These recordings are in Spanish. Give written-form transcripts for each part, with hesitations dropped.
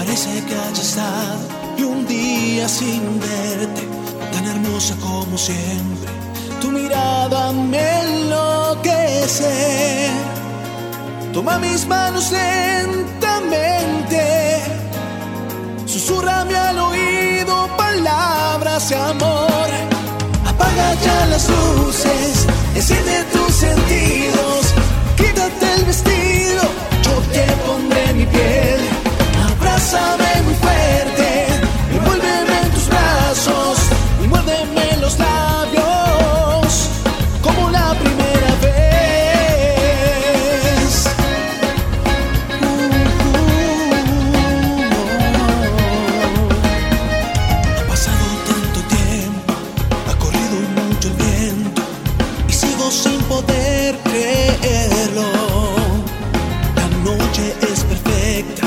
Parece que haya estado y un día sin verte, tan hermosa como siempre. Tu mirada me enloquece. Toma mis manos lentamente, susúrrame al oído palabras de amor. Apaga ya las luces, enciende tus sentidos, quítate el vestido, yo te pondré mi piel. Abrázame muy fuerte, envuélveme en tus brazos y muérdeme los labios como la primera vez. Ha pasado tanto tiempo, ha corrido mucho el viento y sigo sin poder creerlo. La noche es perfecta,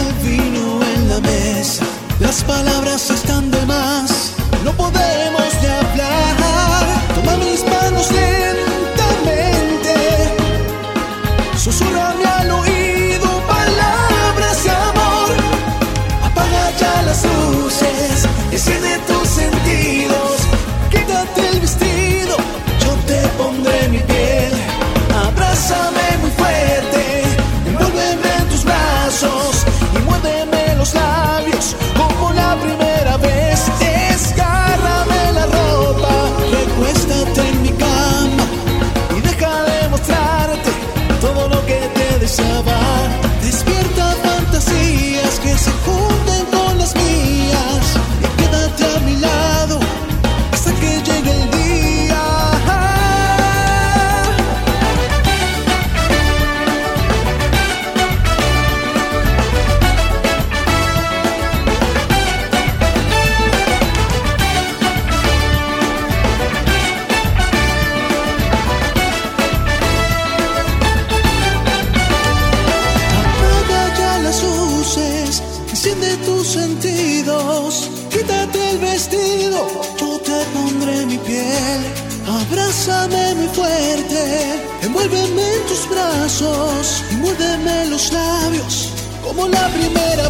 mesa. Las palabras están de más, no podemos ni hablar. Toma mis manos lentamente, susúrrame al oído palabras de amor. Apaga ya las luces, enciende tus sentidos, quítate el vestido, yo te pondré mi piel. Abrázame muy fuerte, envuélveme en tus brazos y muéveme los labios como la primera vez. Desgárrame la ropa, recuéstate en mi cama y deja de mostrarte todo lo que te deseaba. Despierta fantasías que se junten con las mías y quédate a mi lado hasta que llegue el día. Enciende tus sentidos, quítate el vestido, yo te pondré mi piel. Abrázame muy fuerte, envuélveme en tus brazos y muérdeme los labios como la primera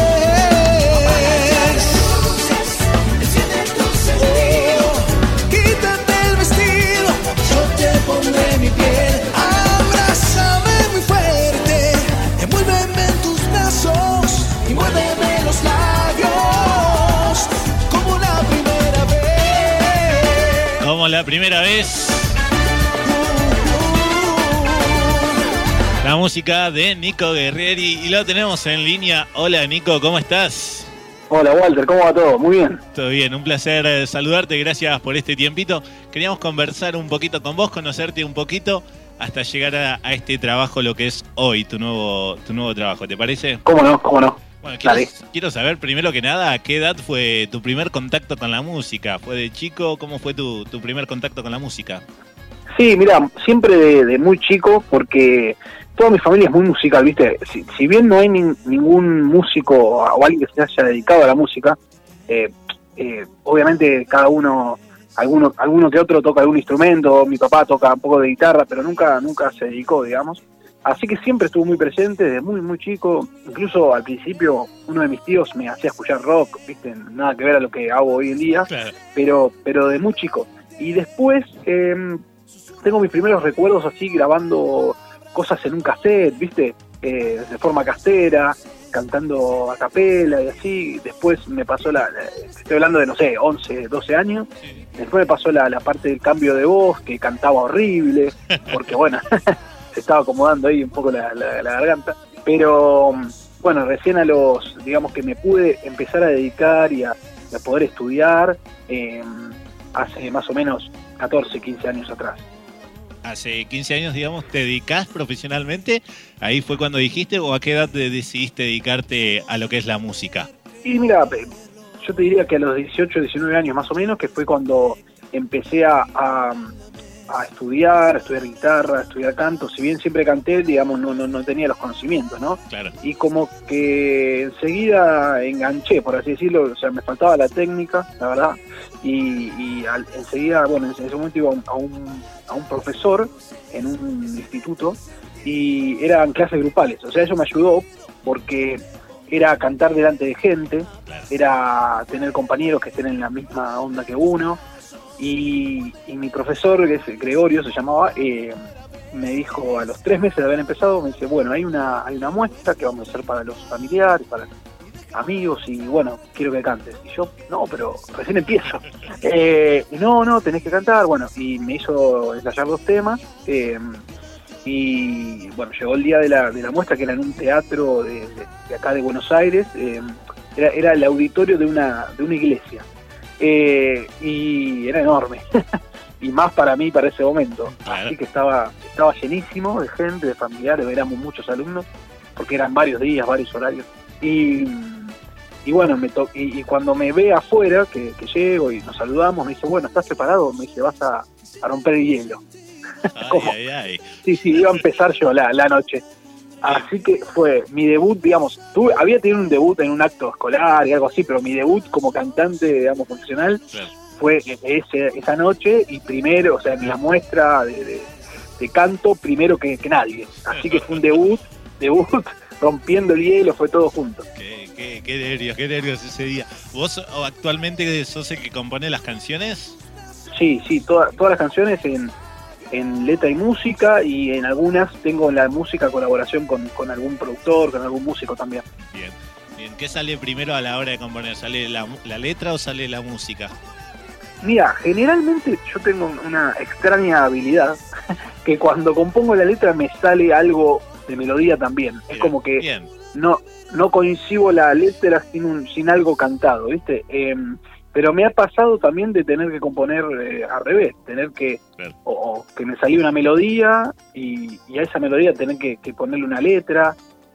vez. Enciende tus sentidos, quítate el vestido, yo te pondré mi piel. Abrázame muy fuerte, envuélveme en tus brazos y muéveme los labios como la primera vez. Como la primera vez. La música de Nico Guerrieri y lo tenemos en línea. Hola Nico, ¿cómo estás? Hola Walter, ¿cómo va todo? Muy bien. Todo bien, un placer saludarte, gracias por este tiempito. Queríamos conversar un poquito con vos, conocerte un poquito hasta llegar a este trabajo, lo que es hoy, tu nuevo trabajo, ¿te parece? ¿Cómo no? ¿Cómo no? Bueno, quiero saber primero que nada, ¿a qué edad fue tu primer contacto con la música? ¿Fue de chico? ¿Cómo fue tu primer contacto con la música? Sí, mira, siempre de muy chico, porque toda mi familia es muy musical, ¿viste? Si bien no hay ningún músico o alguien que se haya dedicado a la música, obviamente cada uno, alguno que otro toca algún instrumento, mi papá toca un poco de guitarra, pero nunca se dedicó, digamos. Así que siempre estuvo muy presente desde muy chico. Incluso al principio uno de mis tíos me hacía escuchar rock, ¿viste? Nada que ver a lo que hago hoy en día, claro. pero de muy chico. Y después tengo mis primeros recuerdos así grabando cosas en un cassette, ¿viste? De forma castera, cantando a capela y así. Después me pasó estoy hablando de, no sé, 11, 12 años. Después me pasó la parte del cambio de voz, que cantaba horrible, porque bueno... se estaba acomodando ahí un poco la garganta, pero bueno, recién digamos que me pude empezar a dedicar y a poder estudiar hace más o menos 14, 15 años atrás. Hace 15 años, digamos, ¿te dedicás profesionalmente? ¿Ahí fue cuando dijiste o a qué edad decidiste dedicarte a lo que es la música? Y mira, yo te diría que a los 18, 19 años más o menos, que fue cuando empecé a estudiar guitarra, a estudiar canto. Si bien siempre canté, digamos, no tenía los conocimientos, ¿no? Claro. Y como que enseguida enganché, por así decirlo, o sea, me faltaba la técnica, la verdad, y enseguida, bueno, en ese momento iba a un profesor en un instituto y eran clases grupales, o sea, eso me ayudó porque era cantar delante de gente, Claro. era tener compañeros que estén en la misma onda que uno. Y mi profesor, que es Gregorio, se llamaba, me dijo a los 3 meses de haber empezado, me dice, bueno, hay una muestra que vamos a hacer para los familiares, para los amigos, y bueno, quiero que cantes. Y yo, no, pero recién empiezo. No, tenés que cantar. Bueno, y me hizo ensayar 2 temas. Y bueno, llegó el día de la muestra, que era en un teatro de acá de Buenos Aires. Era el auditorio de una iglesia. Y era enorme. Y más para mí, para ese momento. Claro. Así que estaba llenísimo de gente, de familiares, éramos muchos alumnos, porque eran varios días, varios horarios. Y bueno, y cuando me ve afuera, que llego y nos saludamos, me dice, bueno, ¿estás preparado? Me dice, vas a romper el hielo. Ay. Sí, iba a empezar yo la noche. Así que fue mi debut, digamos, había tenido un debut en un acto escolar y algo así, pero mi debut como cantante, digamos, profesional, Claro. fue esa noche, y primero, o sea, en la muestra de canto, primero que nadie. Así que fue un debut rompiendo el hielo, fue todo junto. Qué nervios ese día. ¿Vos actualmente sos el que compone las canciones? Sí, todas las canciones en letra y música, y en algunas tengo la música colaboración con algún productor, con algún músico también. Bien. ¿Qué sale primero a la hora de componer? ¿Sale la letra o sale la música? Mira, generalmente yo tengo una extraña habilidad que cuando compongo la letra me sale algo de melodía también. Bien, Es como que bien. no coincido la letra sin algo cantado, ¿viste? Pero me ha pasado también de tener que componer al revés, tener que, Claro. o que me salía una melodía y a esa melodía tener que ponerle una letra.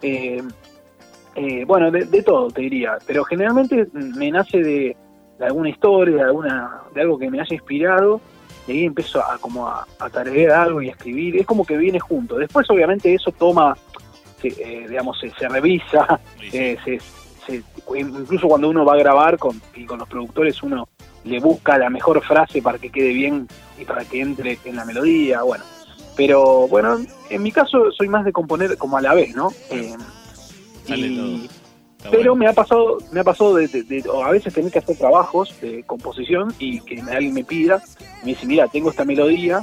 Bueno, de todo te diría, pero generalmente me nace de alguna historia, de algo que me haya inspirado, y ahí empiezo a tararear algo y a escribir. Es como que viene junto. Después obviamente eso toma, digamos, se revisa, incluso cuando uno va a grabar con los productores, uno le busca la mejor frase para que quede bien y para que entre en la melodía, bueno. Pero bueno, en mi caso soy más de componer como a la vez, ¿no? Sale Y- todo. Está pero bueno. me ha pasado de a veces tener que hacer trabajos de composición y que alguien me pida, me dice, mira, tengo esta melodía,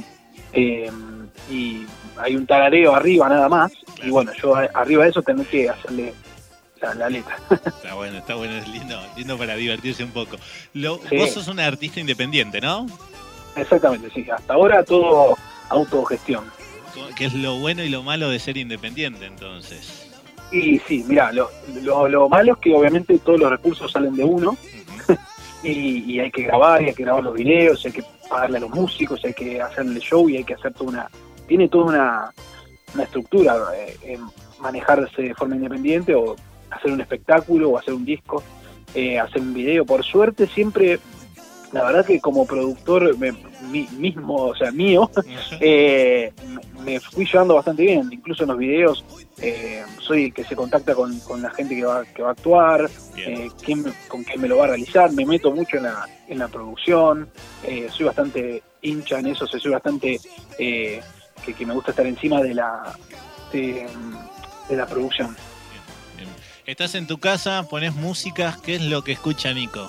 y hay un tarareo arriba nada más, y bueno, yo arriba de eso tengo que hacerle la letra. Está bueno, es lindo para divertirse un poco. Sí. Vos sos una artista independiente, ¿no? Exactamente, sí, hasta ahora todo autogestión. Que es lo bueno y lo malo de ser independiente, entonces. Y sí, mira, lo malo es que obviamente todos los recursos salen de uno, Ujú. y hay que grabar los videos, hay que pagarle a los músicos, hay que hacerle show, y hay que hacer tiene toda una estructura, manejarse de forma independiente, o hacer un espectáculo, o hacer un disco, hacer un video. Por suerte siempre, la verdad que como productor mismo, o sea, mío, me fui llevando bastante bien. Incluso en los videos soy el que se contacta con la gente que va a actuar, Bien. con quién me lo va a realizar. Me meto mucho en la producción, soy bastante hincha en eso, soy bastante que me gusta estar encima de la producción. Bien. Estás en tu casa, pones música, ¿qué es lo que escucha Nico?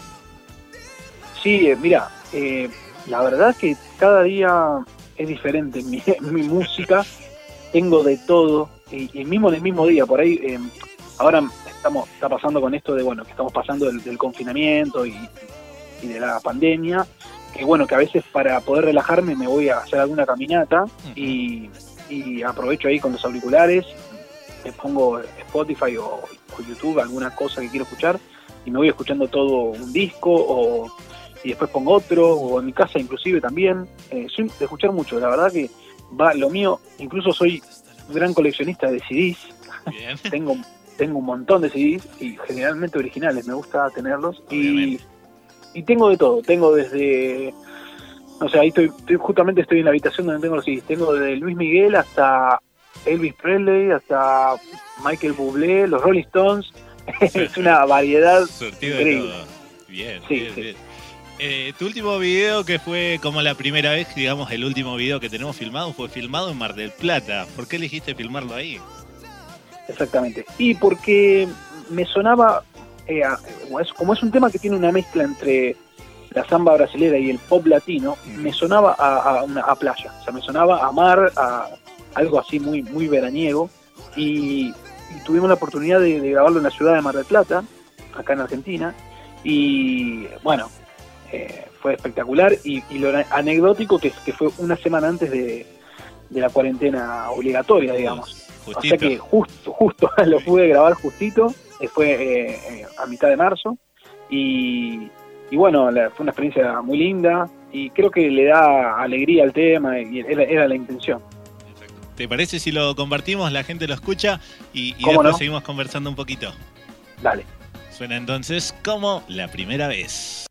Sí, mira, la verdad que cada día es diferente mi música, tengo de todo, y mismo en el mismo día, por ahí, ahora está pasando con esto de, bueno, que estamos pasando del confinamiento y de la pandemia, que bueno, que a veces para poder relajarme me voy a hacer alguna caminata, y aprovecho ahí con los auriculares, me pongo Spotify o YouTube, alguna cosa que quiero escuchar, y me voy escuchando todo un disco, y después pongo otro, o en mi casa inclusive también. Soy de escuchar mucho, la verdad que va lo mío. Incluso soy un gran coleccionista de CDs. Bien. tengo un montón de CDs, y generalmente originales, me gusta tenerlos, Obviamente. y tengo de todo. Tengo desde, o sea, ahí justamente estoy en la habitación donde tengo los CDs. Tengo desde Luis Miguel hasta Elvis Presley, hasta Michael Bublé, los Rolling Stones. Es una variedad Surtido increíble. de todo. Bien, Sí, bien, sí. bien. Tu último video, que fue como la primera vez, digamos, el último video que tenemos filmado, fue filmado en Mar del Plata. ¿Por qué elegiste filmarlo ahí? Exactamente. Y porque me sonaba, como es un tema que tiene una mezcla entre la samba brasilera y el pop latino, me sonaba a playa, o sea, me sonaba a mar, a algo así muy, muy veraniego, y tuvimos la oportunidad de grabarlo en la ciudad de Mar del Plata, acá en Argentina, y bueno, fue espectacular, y lo anecdótico que fue una semana antes de la cuarentena obligatoria, digamos. Justito. O sea que justo lo pude grabar justito, fue a mitad de marzo, y bueno, fue una experiencia muy linda, y creo que le da alegría al tema, y era la intención. ¿Te parece si lo compartimos, la gente lo escucha, y ¿Cómo después no? seguimos conversando un poquito? Dale. Suena entonces como La Primera Vez.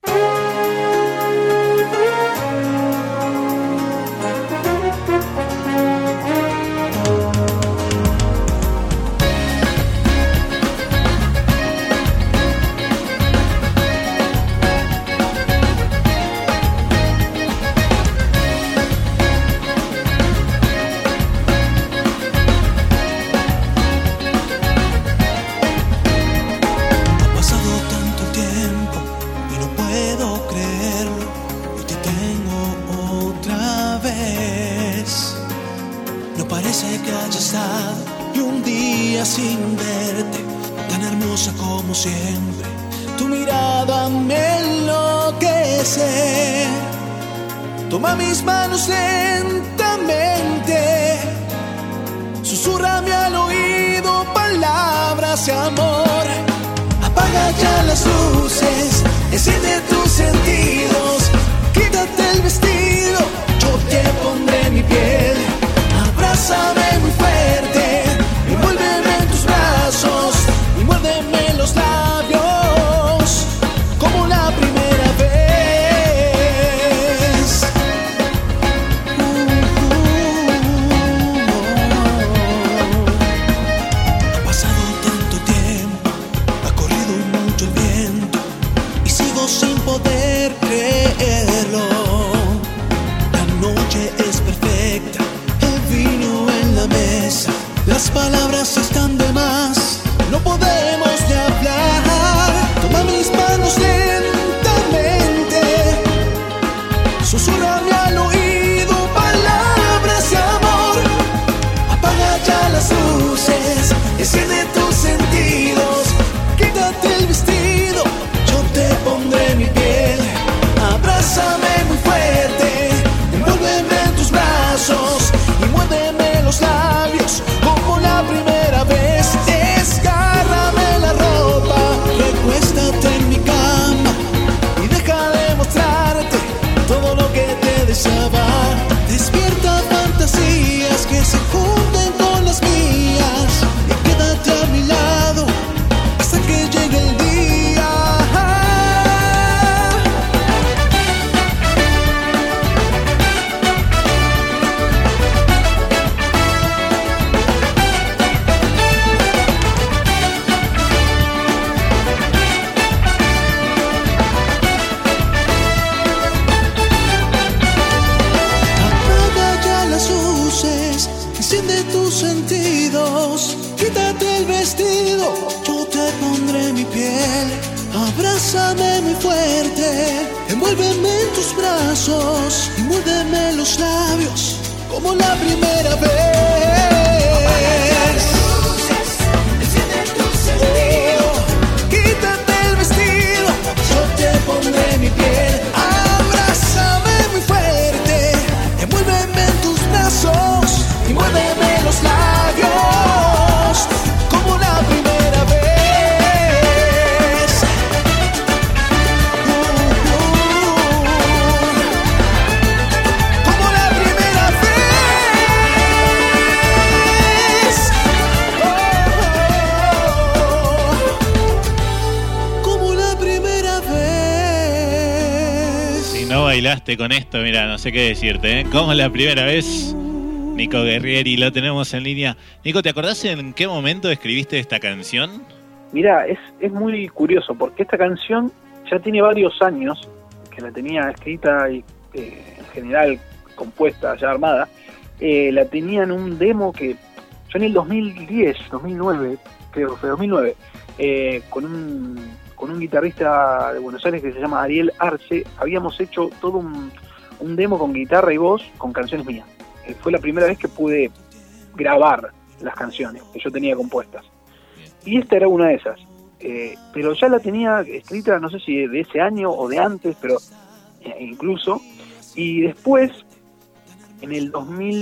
Sin verte, tan hermosa como siempre, tu mirada me enloquece. Toma mis manos lentamente, susúrrame al oído palabras de amor. Apaga ya las luces, enciende tus sentidos, quítate el vestido, yo te pondré mi piel. Abrázame muy fuerte, envuélveme en tus brazos y muérdeme los labios como la primera vez. Ha pasado tanto tiempo, ha corrido mucho el viento y sigo sin poder creerlo. La noche es perfecta, el vino en la mesa, las palabras están de más, no podemos ni hablar. Toma mis manos lentamente, susúrrame al oído palabras de amor. Apaga ya las luces, enciende tus sentidos, quítate el vestido, yo te pondré mi piel. Abrázame muy fuerte, envuélveme en tus brazos y muérdeme los labios como la primera vez. Desgárrame la ropa, recuéstate en mi cama y deja de mostrarte todo lo que te deseaba. Despierta fantasías que se junten con las mías y quédate a mi lado hasta que llegue el día. Apaga ya las luces, enciende tus sentidos, quítate el vestido, yo te pondré mi piel. Abrázame muy fuerte, envuélveme en tus brazos y muérdeme los labios como la primera vez. Quítate el vestido, yo te pondré mi piel. Abrázame muy fuerte, envuélveme en tus brazos y muérdeme los labios como la primera vez. Como la primera vez. Como la primera vez. Si no bailaste con esto, mira, no sé qué decirte, ¿eh? Como la primera vez, Nico Guerrieri, lo tenemos en línea. Nico, ¿te acordás en qué momento escribiste esta canción? Mirá, es muy curioso porque esta canción ya tiene varios años que la tenía escrita y en general compuesta, ya armada. La tenía en un demo que yo en el 2010, 2009, creo que fue 2009, con un guitarrista de Buenos Aires que se llama Ariel Arce, habíamos hecho todo un demo con guitarra y voz con canciones mías. Fue la primera vez que pude grabar las canciones que yo tenía compuestas. Y esta era una de esas. Pero ya la tenía escrita, no sé si de ese año o de antes, pero incluso. Y después, en el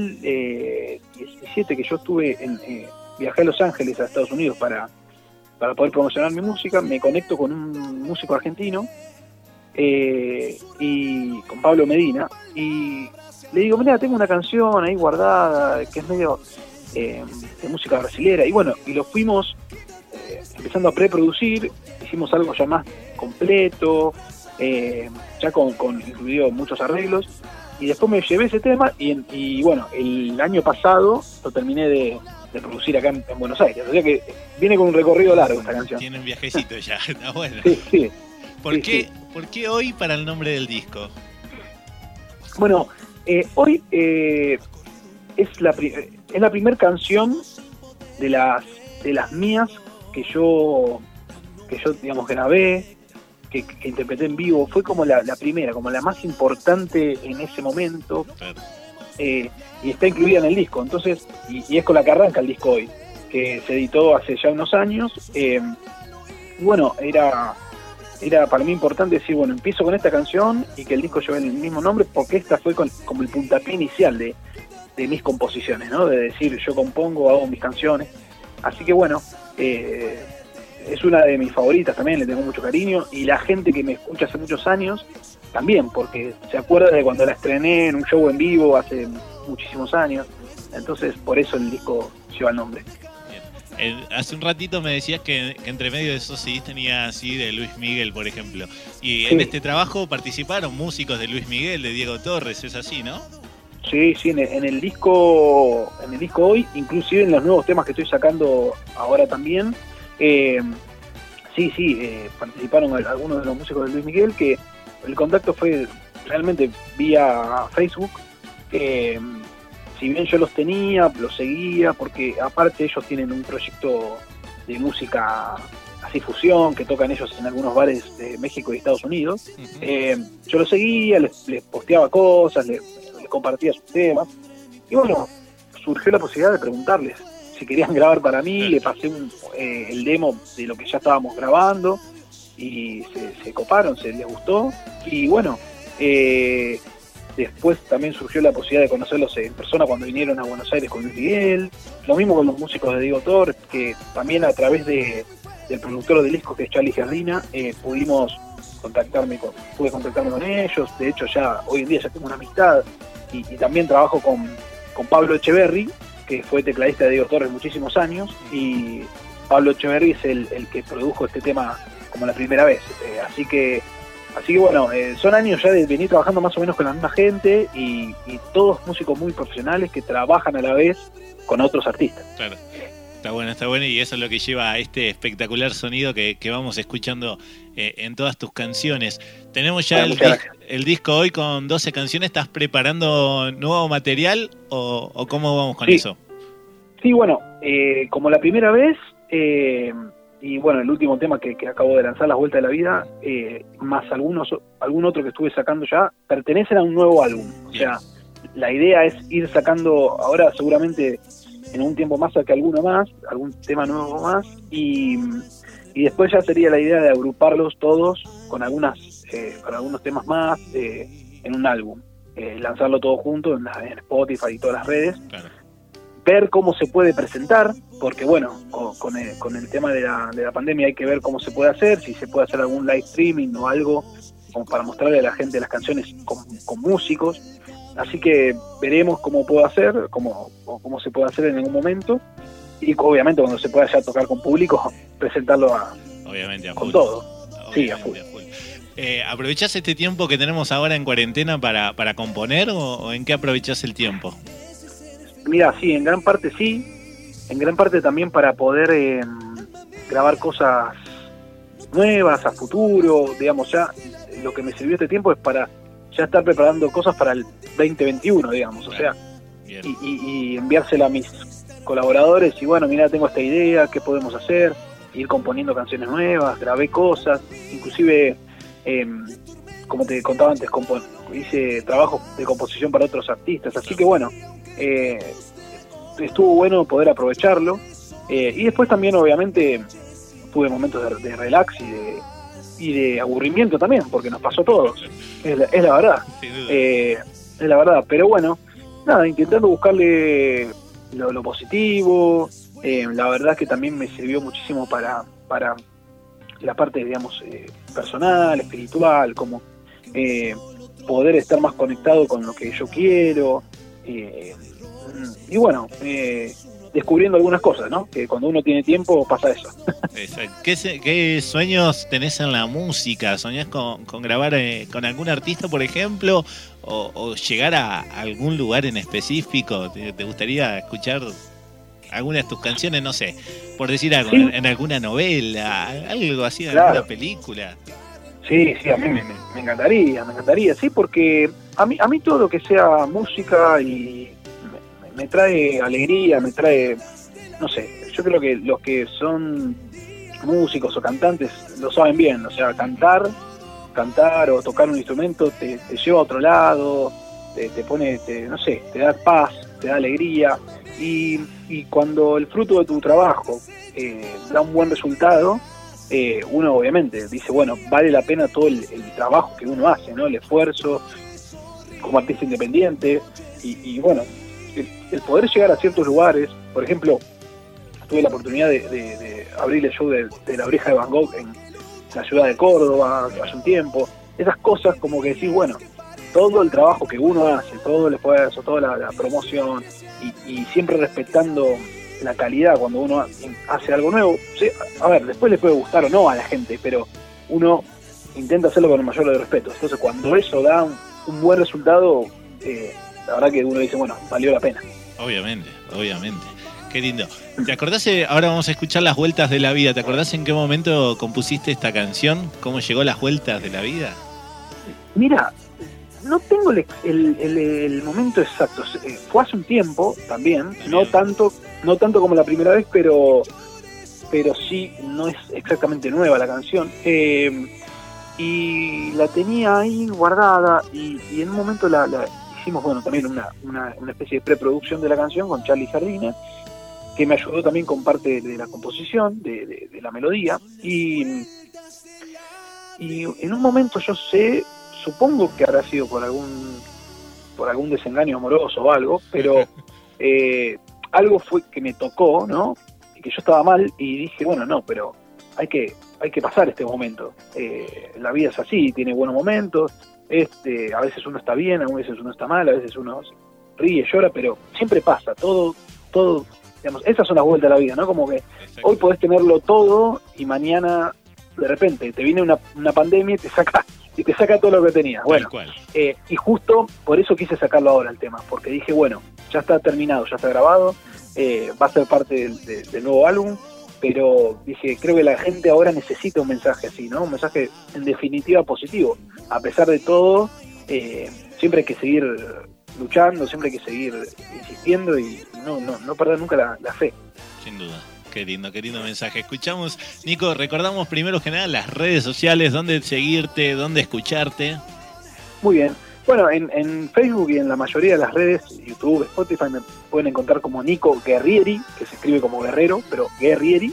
2017, que yo viajé a Los Ángeles, a Estados Unidos, para poder promocionar mi música, me conecto con un músico argentino, y con Pablo Medina, y le digo, mira, tengo una canción ahí guardada, que es medio de música brasilera, y bueno, y lo fuimos empezando a preproducir, hicimos algo ya más completo, ya con incluido muchos arreglos, y después me llevé ese tema, y bueno, el año pasado lo terminé de producir acá en Buenos Aires, o sea que viene con un recorrido largo esta canción. Tiene un viajecito ya, está bueno. Sí. ¿Por qué hoy para el nombre del disco? Bueno, hoy es la primera canción de las mías que yo digamos grabé, que interpreté en vivo. Fue como la primera, como la más importante en ese momento. Claro. Y está incluida en el disco, entonces, y es con la que arranca el disco hoy, que se editó hace ya unos años. Y bueno, era para mí importante decir, bueno, empiezo con esta canción y que el disco lleve el mismo nombre, porque esta fue como el puntapié inicial de mis composiciones, ¿no? De decir, yo compongo, hago mis canciones. Así que bueno, es una de mis favoritas también, le tengo mucho cariño, y la gente que me escucha hace muchos años también, porque se acuerda de cuando la estrené en un show en vivo hace muchísimos años. Entonces, por eso el disco lleva el nombre. Hace un ratito me decías que entre medio de esos CDs tenía así de Luis Miguel, por ejemplo. Y Sí. en este trabajo participaron músicos de Luis Miguel, de Diego Torres, ¿es así, no? Sí, en el disco hoy, inclusive en los nuevos temas que estoy sacando ahora también, participaron algunos de los músicos de Luis Miguel, que el contacto fue realmente vía Facebook. Si bien yo los seguía, porque aparte ellos tienen un proyecto de música así fusión, que tocan ellos en algunos bares de México y Estados Unidos. Uh-huh. Yo los seguía, les posteaba cosas, les compartía sus temas, y bueno, surgió la posibilidad de preguntarles si querían grabar para mí. Le pasé el demo de lo que ya estábamos grabando, y se coparon, les gustó, y bueno, después también surgió la posibilidad de conocerlos en persona cuando vinieron a Buenos Aires con Luis Miguel. Lo mismo con los músicos de Diego Torres, que también a través del productor del disco, que es Charlie Giardina, pude contactarme con ellos. De hecho, ya hoy en día ya tengo una amistad, y también trabajo con Pablo Echeverry, que fue tecladista de Diego Torres muchísimos años, y Pablo Echeverry es el que produjo este tema como la primera vez. Así que bueno, son años ya de venir trabajando más o menos con la misma gente, y todos músicos muy profesionales que trabajan a la vez con otros artistas. Claro. Está bueno, y eso es lo que lleva a este espectacular sonido que vamos escuchando en todas tus canciones. Tenemos ya el disco hoy con 12 canciones. ¿Estás preparando nuevo material o cómo vamos con eso? Sí, bueno, como la primera vez, y bueno, el último tema que acabo de lanzar, Las Vueltas de la Vida, más algún otro que estuve sacando ya, pertenecen a un nuevo álbum. O sea, la idea es ir sacando ahora, seguramente en un tiempo más, saque algún tema nuevo más, y después ya sería la idea de agruparlos todos con algunos temas más en un álbum, lanzarlo todo junto en Spotify y todas las redes. Claro. Ver cómo se puede presentar, porque bueno, con el tema de la pandemia hay que ver cómo se puede hacer, si se puede hacer algún live streaming o algo como para mostrarle a la gente las canciones con músicos. Así que veremos cómo puedo hacer, cómo se puede hacer en algún momento, y obviamente cuando se pueda ya tocar con público, presentarlo obviamente con todo. Obviamente, sí, a full. ¿Aprovechás este tiempo que tenemos ahora en cuarentena para componer, o en qué aprovechás el tiempo? Mira, sí, en gran parte sí, en gran parte también para poder grabar cosas nuevas a futuro, digamos. Ya lo que me sirvió este tiempo es para ya estar preparando cosas para el 2021, digamos. Bien. O sea, y enviársela a mis colaboradores y bueno, mira, tengo esta idea, ¿qué podemos hacer? Ir componiendo canciones nuevas, grabé cosas, inclusive, como te contaba antes, hice trabajos de composición para otros artistas, así que bueno, estuvo bueno poder aprovecharlo, y después también obviamente tuve momentos de relax y de aburrimiento también, porque nos pasó a todos, es la verdad, es la verdad, pero bueno, nada, intentando buscarle lo positivo. La verdad que también me sirvió muchísimo para la parte, digamos, personal, espiritual, como poder estar más conectado con lo que yo quiero, y bueno, descubriendo algunas cosas, ¿no? Que cuando uno tiene tiempo pasa eso. Exacto. ¿Qué sueños tenés en la música? ¿Soñás con grabar con algún artista, por ejemplo? ¿O llegar a algún lugar en específico? ¿Te gustaría escuchar alguna de tus canciones, no sé, por decir algo, sí, en alguna novela, algo así, en alguna película? Sí, a mí me encantaría, sí, porque a mí todo lo que sea música y me trae alegría, me trae, no sé, yo creo que los que son músicos o cantantes lo saben bien, o sea, cantar o tocar un instrumento te lleva a otro lado, te pone, no sé, te da paz, te da alegría, y cuando el fruto de tu trabajo da un buen resultado, uno obviamente dice, bueno, vale la pena todo el trabajo que uno hace, ¿no? El esfuerzo como artista independiente, y bueno, el poder llegar a ciertos lugares. Por ejemplo, tuve la oportunidad de abrir el show de La Oreja de Van Gogh en la ciudad de Córdoba hace un tiempo. Esas cosas como que decís, bueno, todo el trabajo que uno hace, todo el esfuerzo, toda la promoción, y siempre respetando la calidad cuando uno hace algo nuevo. Sí, a ver, después le puede gustar o no a la gente, pero uno intenta hacerlo con el mayor de los respetos. Entonces, cuando eso da un buen resultado, la verdad que uno dice, bueno, valió la pena. Obviamente. Qué lindo. ¿Te acordás? Ahora vamos a escuchar Las Vueltas de la Vida. ¿Te acordás en qué momento compusiste esta canción? ¿Cómo llegó Las Vueltas de la Vida? Mira, no tengo el momento exacto. Fue hace un tiempo también, no tanto como la primera vez, pero sí, no es exactamente nueva la canción. Y la tenía ahí guardada, y en un momento la hicimos, bueno, también una especie de preproducción de la canción con Charlie Sardina, que me ayudó también con parte de la composición, de la melodía, y en un momento yo supongo que habrá sido por algún desengaño amoroso o algo, pero algo fue que me tocó, ¿no? Y que yo estaba mal, y dije, bueno, no, pero hay que pasar este momento. La vida es así, tiene buenos momentos, a veces uno está bien, a veces uno está mal, a veces uno ríe, llora, pero siempre pasa, todo, digamos, esas son las vueltas de la vida, ¿no? Como que hoy podés tenerlo todo y mañana de repente te viene una pandemia y te saca todo lo que tenías. Bueno, y justo por eso quise sacarlo ahora el tema, porque dije, bueno, ya está terminado, ya está grabado, va a ser parte del nuevo álbum, pero dije, creo que la gente ahora necesita un mensaje así, ¿no? Un mensaje en definitiva positivo. A pesar de todo, siempre hay que seguir luchando, siempre hay que seguir insistiendo y no perder nunca la fe. Sin duda. Qué lindo mensaje. Escuchamos, Nico, recordamos primero que nada las redes sociales, dónde seguirte, dónde escucharte. Muy bien. Bueno, en Facebook y en la mayoría de las redes, YouTube, Spotify, me pueden encontrar como Nico Guerrieri, que se escribe como Guerrero, pero Guerrieri.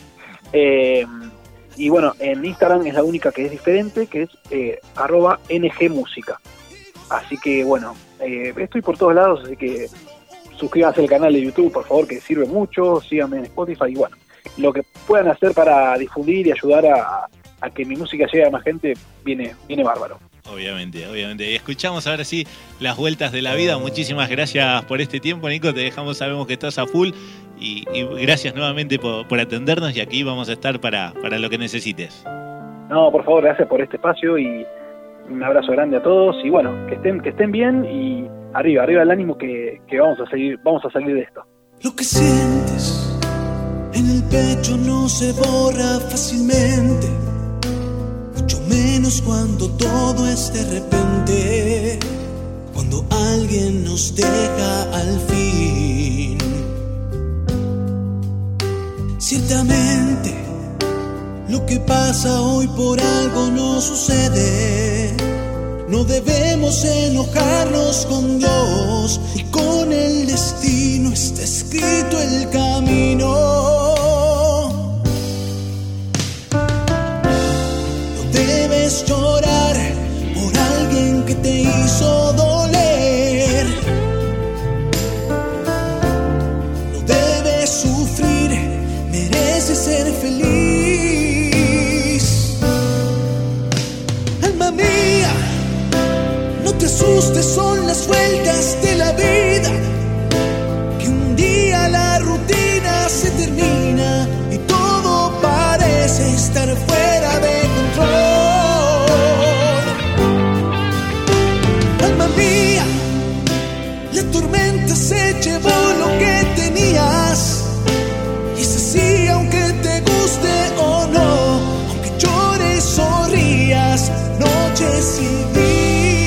Y bueno, en Instagram es la única que es diferente, que es @ngmusica. Así que bueno, estoy por todos lados, así que suscríbanse al canal de YouTube, por favor, que sirve mucho, síganme en Spotify, y bueno, lo que puedan hacer para difundir y ayudar a que mi música llegue a más gente, viene bárbaro. Obviamente. Y escuchamos ahora sí Las Vueltas de la Vida. Muchísimas gracias por este tiempo, Nico. Te dejamos, sabemos que estás a full. Y gracias nuevamente por atendernos. Y aquí vamos a estar para lo que necesites. No, por favor, gracias por este espacio. Y un abrazo grande a todos. Y bueno, que estén bien. Y arriba el ánimo que vamos a salir de esto. Lo que sientes en el pecho no se borra fácilmente. Mucho menos cuando todo es de repente, cuando alguien nos deja al fin. Ciertamente, lo que pasa hoy por algo no sucede. No debemos enojarnos con Dios y con el destino está escrito el camino. No debes llorar por alguien que te hizo doler. No debes sufrir, mereces ser feliz. Alma mía, no te asustes, son las vueltas de la vida, que un día la rutina se termina y todo parece estar fuera de control. Alma mía, la tormenta se llevó lo que tenías, y es así aunque te guste o no, aunque llores o rías, noches y días.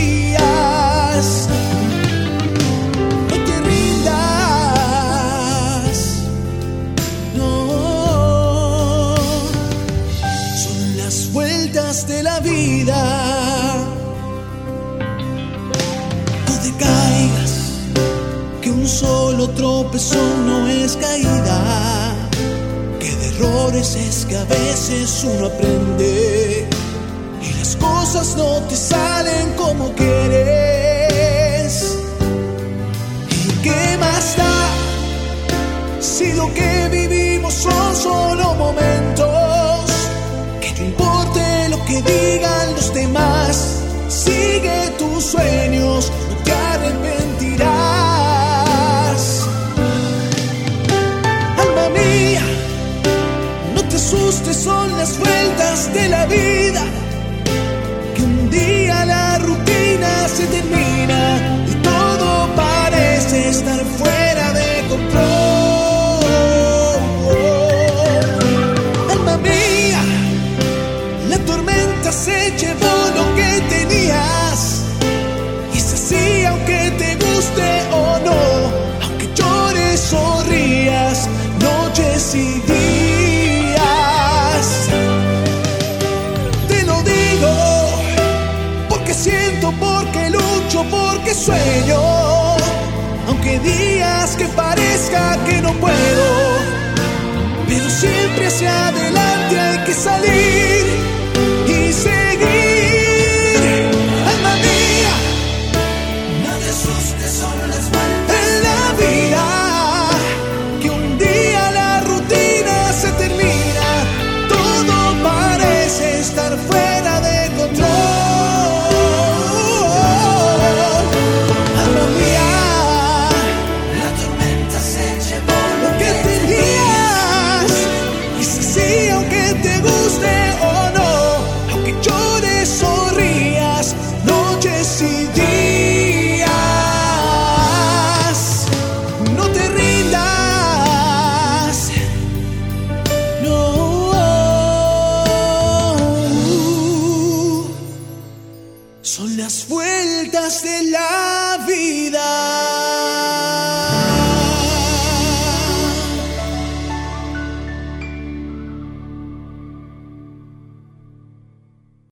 De la vida, no te caigas, que un solo tropezón no es caída, que de errores es que a veces uno aprende y las cosas no te salen como quieres. ¿Y qué más da si lo que vivimos son solo momentos? Que no importe lo que digan los demás, sigue tus sueños, no te arrepentirás. Alma mía, no te asustes, son las vueltas de la vida, que un día la rutina se termina y todo parece estar fuera de control. Alma mía, la tormenta se llevó lo que tenías, y es así aunque te guste o no, aunque llores o rías, noches y días. Te lo digo porque siento, porque lucho, porque sueño, aunque días que parezca que no puedo, pero siempre hacia adelante hay que salir y seguir. Alma mía, no te asustes, son las vueltas en la vida, que un día la rutina se termina, todo parece estar fuera de control. Alma mía, la tormenta se llevó lo que tenías, y es así aunque te guste o no, aunque llores o rías, noches y días. No te rindas, no. Son las vueltas de la vida.